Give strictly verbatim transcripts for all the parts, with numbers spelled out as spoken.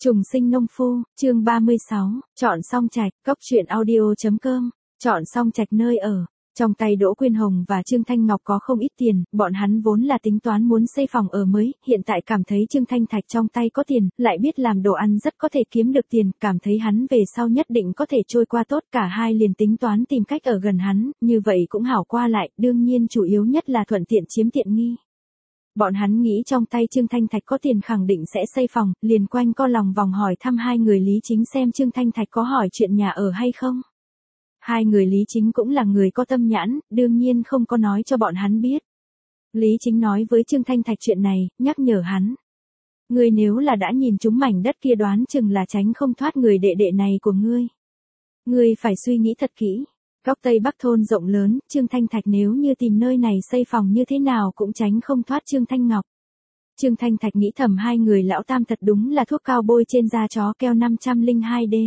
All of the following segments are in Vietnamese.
Trùng sinh nông phu, chương ba mươi sáu, chọn xong trạch, cốc truyện audio.com, chọn xong trạch nơi ở. Trong tay Đỗ Quyên Hồng và Trương Thanh Ngọc có không ít tiền, bọn hắn vốn là tính toán muốn xây phòng ở mới, hiện tại cảm thấy Trương Thanh Thạch trong tay có tiền, lại biết làm đồ ăn rất có thể kiếm được tiền, cảm thấy hắn về sau nhất định có thể trôi qua tốt, cả hai liền tính toán tìm cách ở gần hắn, như vậy cũng hảo qua lại, đương nhiên chủ yếu nhất là thuận tiện chiếm tiện nghi. Bọn hắn nghĩ trong tay Trương Thanh Thạch có tiền khẳng định sẽ xây phòng, liền quanh co lòng vòng hỏi thăm hai người Lý Chính xem Trương Thanh Thạch có hỏi chuyện nhà ở hay không. Hai người Lý Chính cũng là người có tâm nhãn, đương nhiên không có nói cho bọn hắn biết. Lý Chính nói với Trương Thanh Thạch chuyện này, nhắc nhở hắn. Ngươi nếu là đã nhìn chúng mảnh đất kia đoán chừng là tránh không thoát người đệ đệ này của ngươi. Ngươi phải suy nghĩ thật kỹ. Góc Tây Bắc thôn rộng lớn, Trương Thanh Thạch nếu như tìm nơi này xây phòng như thế nào cũng tránh không thoát Trương Thanh Ngọc. Trương Thanh Thạch nghĩ thầm hai người lão tam thật đúng là thuốc cao bôi trên da chó keo năm không hai D.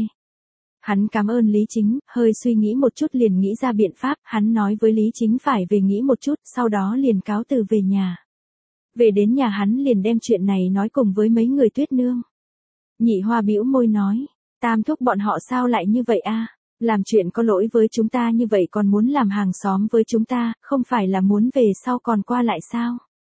Hắn cảm ơn Lý Chính, hơi suy nghĩ một chút liền nghĩ ra biện pháp, hắn nói với Lý Chính phải về nghĩ một chút, sau đó liền cáo từ về nhà. Về đến nhà hắn liền đem chuyện này nói cùng với mấy người Tuyết Nương. Nhị Hoa bĩu môi nói, tam thúc bọn họ sao lại như vậy a? Làm chuyện có lỗi với chúng ta như vậy còn muốn làm hàng xóm với chúng ta, không phải là muốn về sau còn qua lại sao?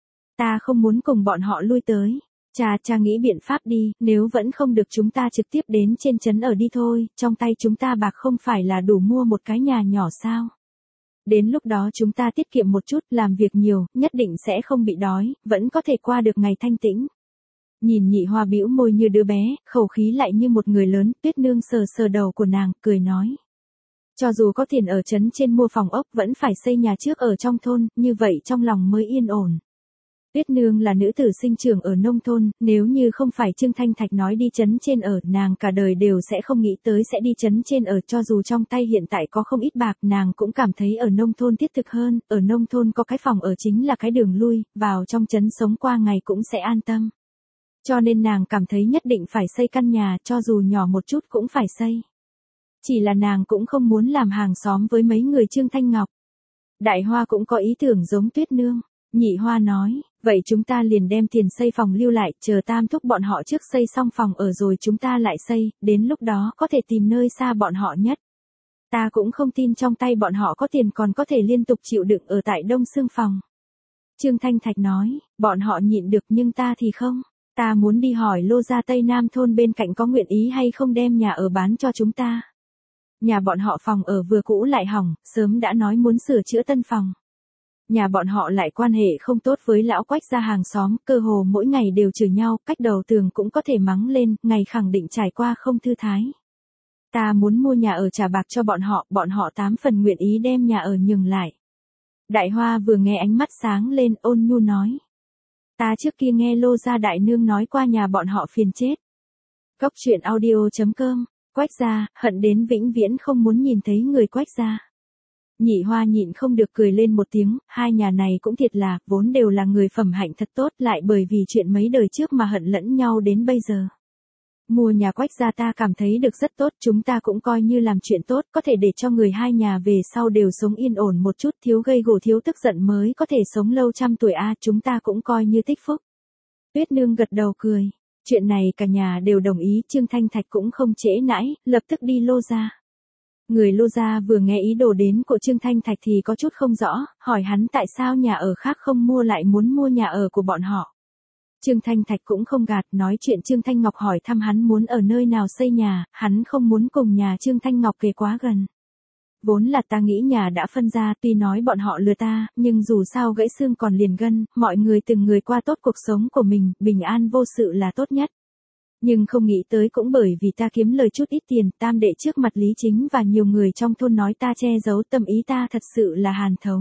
Ta không muốn cùng bọn họ lui tới. Cha cha nghĩ biện pháp đi, nếu vẫn không được chúng ta trực tiếp đến trên trấn ở đi thôi, trong tay chúng ta bạc không phải là đủ mua một cái nhà nhỏ sao? Đến lúc đó chúng ta tiết kiệm một chút, làm việc nhiều, nhất định sẽ không bị đói, vẫn có thể qua được ngày thanh tĩnh. Nhìn Nhị Hoa bĩu môi như đứa bé, khẩu khí lại như một người lớn, Tuyết Nương sờ sờ đầu của nàng, cười nói. Cho dù có tiền ở trấn trên mua phòng ốc vẫn phải xây nhà trước ở trong thôn, như vậy trong lòng mới yên ổn. Tuyết Nương là nữ tử sinh trưởng ở nông thôn, nếu như không phải Trương Thanh Thạch nói đi trấn trên ở, nàng cả đời đều sẽ không nghĩ tới sẽ đi trấn trên ở, cho dù trong tay hiện tại có không ít bạc, nàng cũng cảm thấy ở nông thôn thiết thực hơn, ở nông thôn có cái phòng ở chính là cái đường lui, vào trong trấn sống qua ngày cũng sẽ an tâm. Cho nên nàng cảm thấy nhất định phải xây căn nhà, cho dù nhỏ một chút cũng phải xây. Chỉ là nàng cũng không muốn làm hàng xóm với mấy người Trương Thanh Ngọc. Đại Hoa cũng có ý tưởng giống Tuyết Nương. Nhị Hoa nói, vậy chúng ta liền đem tiền xây phòng lưu lại, chờ tam thúc bọn họ trước xây xong phòng ở rồi chúng ta lại xây, đến lúc đó có thể tìm nơi xa bọn họ nhất. Ta cũng không tin trong tay bọn họ có tiền còn có thể liên tục chịu đựng ở tại Đông Sương phòng. Trương Thanh Thạch nói, bọn họ nhịn được nhưng ta thì không. Ta muốn đi hỏi Lô gia Tây Nam thôn bên cạnh có nguyện ý hay không đem nhà ở bán cho chúng ta. Nhà bọn họ phòng ở vừa cũ lại hỏng, sớm đã nói muốn sửa chữa tân phòng. Nhà bọn họ lại quan hệ không tốt với lão Quách gia hàng xóm, cơ hồ mỗi ngày đều chửi nhau, cách đầu tường cũng có thể mắng lên, ngày khẳng định trải qua không thư thái. Ta muốn mua nhà ở trả bạc cho bọn họ, bọn họ tám phần nguyện ý đem nhà ở nhường lại. Đại Hoa vừa nghe ánh mắt sáng lên, ôn nhu nói. Ta trước kia nghe Lô gia đại nương nói qua nhà bọn họ phiền chết. Cốc truyện audio.com, Quách gia, hận đến vĩnh viễn không muốn nhìn thấy người Quách gia. Nhị Hoa nhịn không được cười lên một tiếng, hai nhà này cũng thiệt là, vốn đều là người phẩm hạnh thật tốt, lại bởi vì chuyện mấy đời trước mà hận lẫn nhau đến bây giờ. Mua nhà Quách gia ta cảm thấy được rất tốt, chúng ta cũng coi như làm chuyện tốt, có thể để cho người hai nhà về sau đều sống yên ổn một chút, thiếu gây gổ thiếu tức giận mới có thể sống lâu trăm tuổi a, chúng ta cũng coi như tích phúc. Tuyết Nương gật đầu cười, chuyện này cả nhà đều đồng ý, Trương Thanh Thạch cũng không trễ nãi, lập tức đi Lô gia. Người Lô gia vừa nghe ý đồ đến của Trương Thanh Thạch thì có chút không rõ, hỏi hắn tại sao nhà ở khác không mua lại muốn mua nhà ở của bọn họ. Trương Thanh Thạch cũng không gạt, nói chuyện Trương Thanh Ngọc hỏi thăm hắn muốn ở nơi nào xây nhà, hắn không muốn cùng nhà Trương Thanh Ngọc kề quá gần. Vốn là ta nghĩ nhà đã phân ra, tuy nói bọn họ lừa ta, nhưng dù sao gãy xương còn liền gân, mọi người từng người qua tốt cuộc sống của mình, bình an vô sự là tốt nhất. Nhưng không nghĩ tới cũng bởi vì ta kiếm lời chút ít tiền, tam đệ trước mặt Lý Chính và nhiều người trong thôn nói ta che giấu tâm ý ta thật sự là hàn thấu.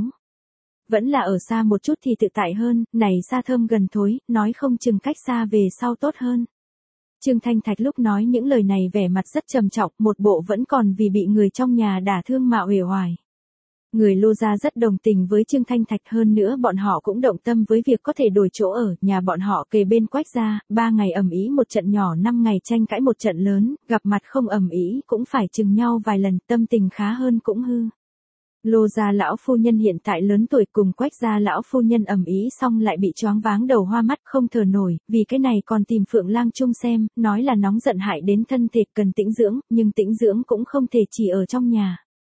Vẫn là ở xa một chút thì tự tại hơn, này xa thơm gần thối, nói không chừng cách xa về sau tốt hơn. Trương Thanh Thạch lúc nói những lời này vẻ mặt rất trầm trọng, một bộ vẫn còn vì bị người trong nhà đả thương mà uể oải. Người Lô gia rất đồng tình với Trương Thanh Thạch, hơn nữa bọn họ cũng động tâm với việc có thể đổi chỗ ở, nhà bọn họ kề bên Quách gia, ba ngày ầm ĩ một trận nhỏ, năm ngày tranh cãi một trận lớn, gặp mặt không ầm ĩ cũng phải chừng nhau vài lần, tâm tình khá hơn cũng hư. Lô gia lão phu nhân hiện tại lớn tuổi cùng Quách gia lão phu nhân ầm ĩ xong lại bị choáng váng đầu hoa mắt không thở nổi, vì cái này còn tìm Phượng Lang Trung xem, nói là nóng giận hại đến thân thể cần tĩnh dưỡng, nhưng tĩnh dưỡng cũng không thể chỉ ở trong nhà.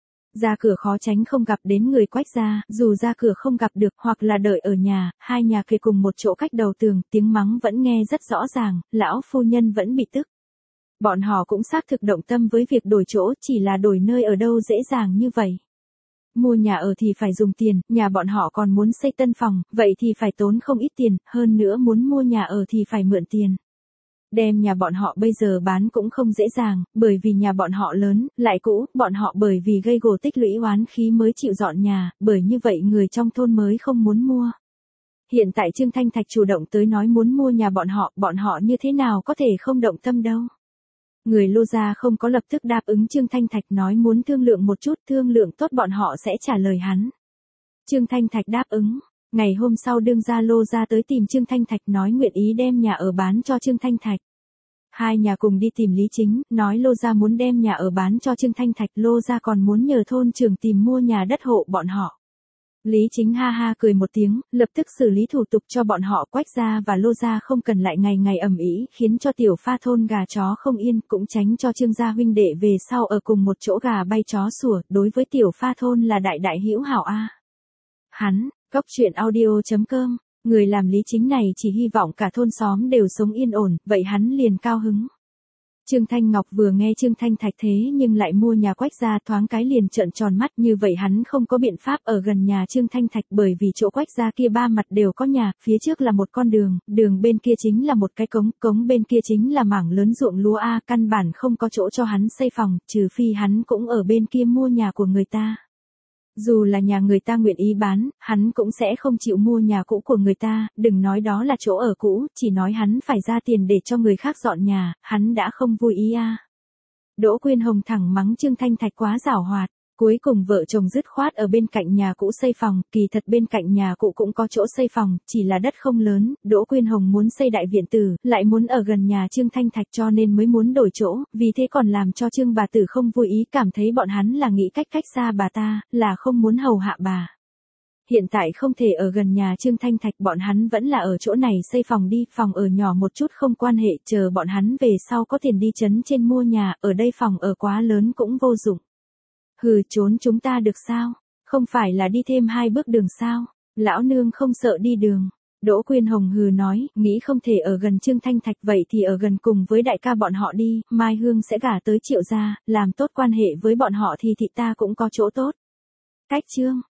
Ra cửa khó tránh không gặp đến người Quách gia, dù ra cửa không gặp được hoặc là đợi ở nhà, hai nhà kề cùng một chỗ cách đầu tường, tiếng mắng vẫn nghe rất rõ ràng, lão phu nhân vẫn bị tức. Bọn họ cũng xác thực động tâm với việc đổi chỗ, chỉ là đổi nơi ở đâu dễ dàng như vậy. Mua nhà ở thì phải dùng tiền, nhà bọn họ còn muốn xây tân phòng, vậy thì phải tốn không ít tiền, hơn nữa muốn mua nhà ở thì phải mượn tiền. Đem nhà bọn họ bây giờ bán cũng không dễ dàng, bởi vì nhà bọn họ lớn, lại cũ, bọn họ bởi vì gây gổ tích lũy oán khí mới chịu dọn nhà, bởi như vậy người trong thôn mới không muốn mua. Hiện tại Trương Thanh Thạch chủ động tới nói muốn mua nhà bọn họ, bọn họ như thế nào có thể không động tâm đâu. Người Lô gia không có lập tức đáp ứng Trương Thanh Thạch nói muốn thương lượng một chút, thương lượng tốt bọn họ sẽ trả lời hắn. Trương Thanh Thạch đáp ứng. Ngày hôm sau đương gia Lô gia tới tìm Trương Thanh Thạch nói nguyện ý đem nhà ở bán cho Trương Thanh Thạch. Hai nhà cùng đi tìm Lý Chính, nói Lô gia muốn đem nhà ở bán cho Trương Thanh Thạch, Lô gia còn muốn nhờ thôn trưởng tìm mua nhà đất hộ bọn họ. Lý Chính ha ha cười một tiếng, lập tức xử lý thủ tục cho bọn họ Quách gia và Lô gia không cần lại ngày ngày ầm ĩ, khiến cho tiểu pha thôn gà chó không yên, cũng tránh cho Trương gia huynh đệ về sau ở cùng một chỗ gà bay chó sủa, đối với tiểu pha thôn là đại đại hữu hảo a. Hắn, Cốc truyện audio chấm com, người làm Lý Chính này chỉ hy vọng cả thôn xóm đều sống yên ổn, vậy hắn liền cao hứng. Trương Thanh Ngọc vừa nghe Trương Thanh Thạch thế nhưng lại mua nhà Quách gia thoáng cái liền trợn tròn mắt, như vậy hắn không có biện pháp ở gần nhà Trương Thanh Thạch bởi vì chỗ Quách gia kia ba mặt đều có nhà, phía trước là một con đường, đường bên kia chính là một cái cống, cống bên kia chính là mảng lớn ruộng lúa a, căn bản không có chỗ cho hắn xây phòng, trừ phi hắn cũng ở bên kia mua nhà của người ta. Dù là nhà người ta nguyện ý bán, hắn cũng sẽ không chịu mua nhà cũ của người ta, đừng nói đó là chỗ ở cũ, chỉ nói hắn phải ra tiền để cho người khác dọn nhà, hắn đã không vui ý a. Đỗ Quyên Hồng thẳng mắng Trương Thanh Thạch quá giảo hoạt, cuối cùng vợ chồng dứt khoát ở bên cạnh nhà cũ xây phòng, kỳ thật bên cạnh nhà cũ cũng có chỗ xây phòng, chỉ là đất không lớn, Đỗ Quyên Hồng muốn xây đại viện tử, lại muốn ở gần nhà Trương Thanh Thạch cho nên mới muốn đổi chỗ, vì thế còn làm cho Trương bà tử không vui ý, cảm thấy bọn hắn là nghĩ cách cách xa bà ta, là không muốn hầu hạ bà. Hiện tại không thể ở gần nhà Trương Thanh Thạch, bọn hắn vẫn là ở chỗ này xây phòng đi, phòng ở nhỏ một chút không quan hệ, chờ bọn hắn về sau có tiền đi trấn trên mua nhà, ở đây phòng ở quá lớn cũng vô dụng. Hừ, trốn chúng ta được sao? Không phải là đi thêm hai bước đường sao? Lão nương không sợ đi đường. Đỗ Quyên Hồng hừ nói, nghĩ không thể ở gần Trương Thanh Thạch vậy thì ở gần cùng với đại ca bọn họ đi, Mai Hương sẽ gả tới Triệu gia, làm tốt quan hệ với bọn họ thì thị ta cũng có chỗ tốt. Cách Trương